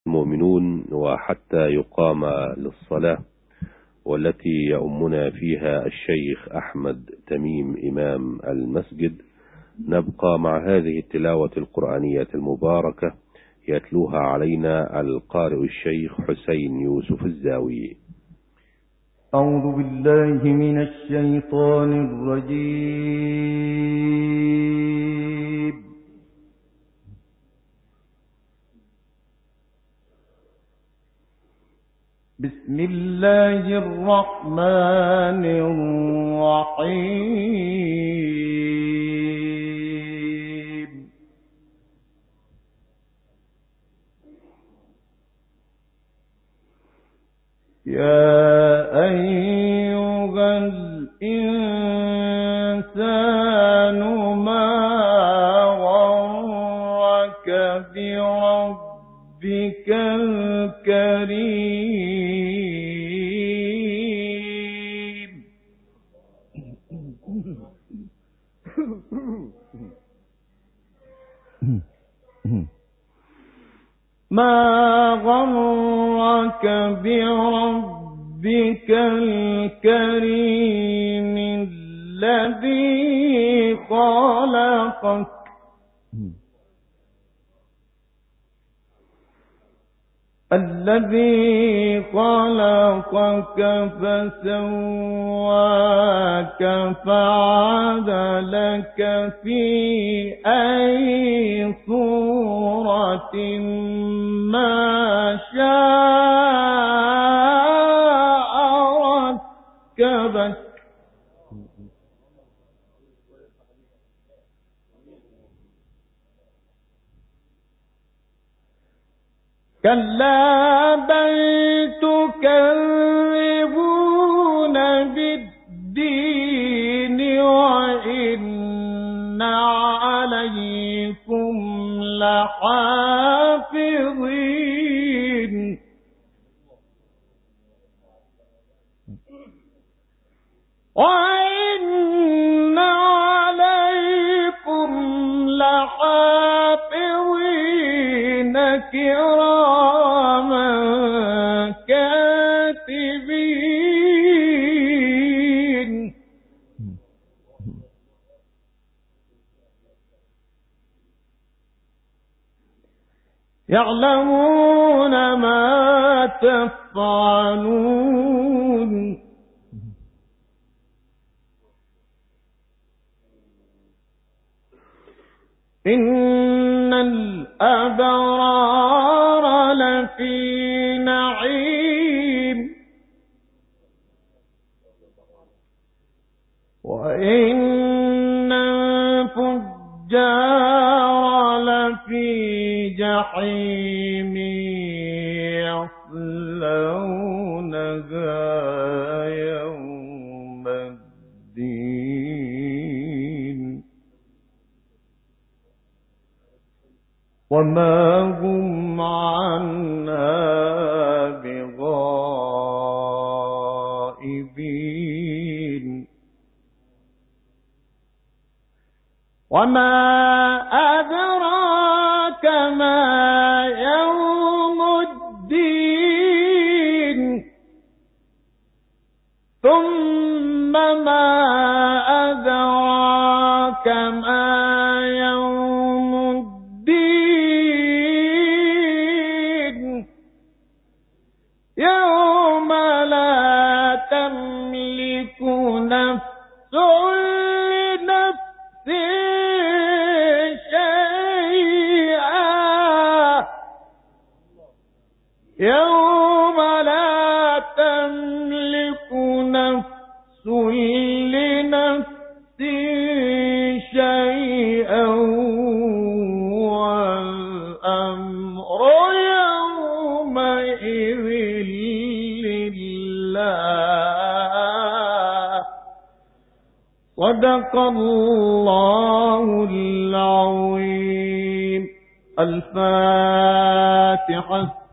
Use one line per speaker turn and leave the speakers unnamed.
المؤمنون وحتى يقام للصلاة، والتي يؤمنا فيها الشيخ أحمد تميم إمام المسجد، نبقى مع هذه التلاوة القرآنية المباركة يتلوها علينا القارئ الشيخ حسين يوسف الزاوي.
أعوذ بالله من الشيطان الرجيم. بسم الله الرحمن الرحيم. يا أيها الإنسان ما غرك بربك الكريم. ما غرك بربك الكريم الذي خلقك فسواك فعدلك في أي صورة ما شاء ركبك. كلا بل تكذبون بالدين وإن عليكم لحافظين. وإن عليكم لحافظين كراما كاتبين يعلمون ما تفعلون. إن الأبرار لفي نعيم وإن الفجار لفي جحيم يصلونها يوم الدين وما هم عنها بغائبين. وما أدراك ما يوم الدين ثم ما أدراك ما يوم الدين يوم لا تملك نفس لنفس شيئا يوم لا تملك نفس لنفس شيئا والأمر يومئذ لله. صدق الله العظيم. الفاتحة.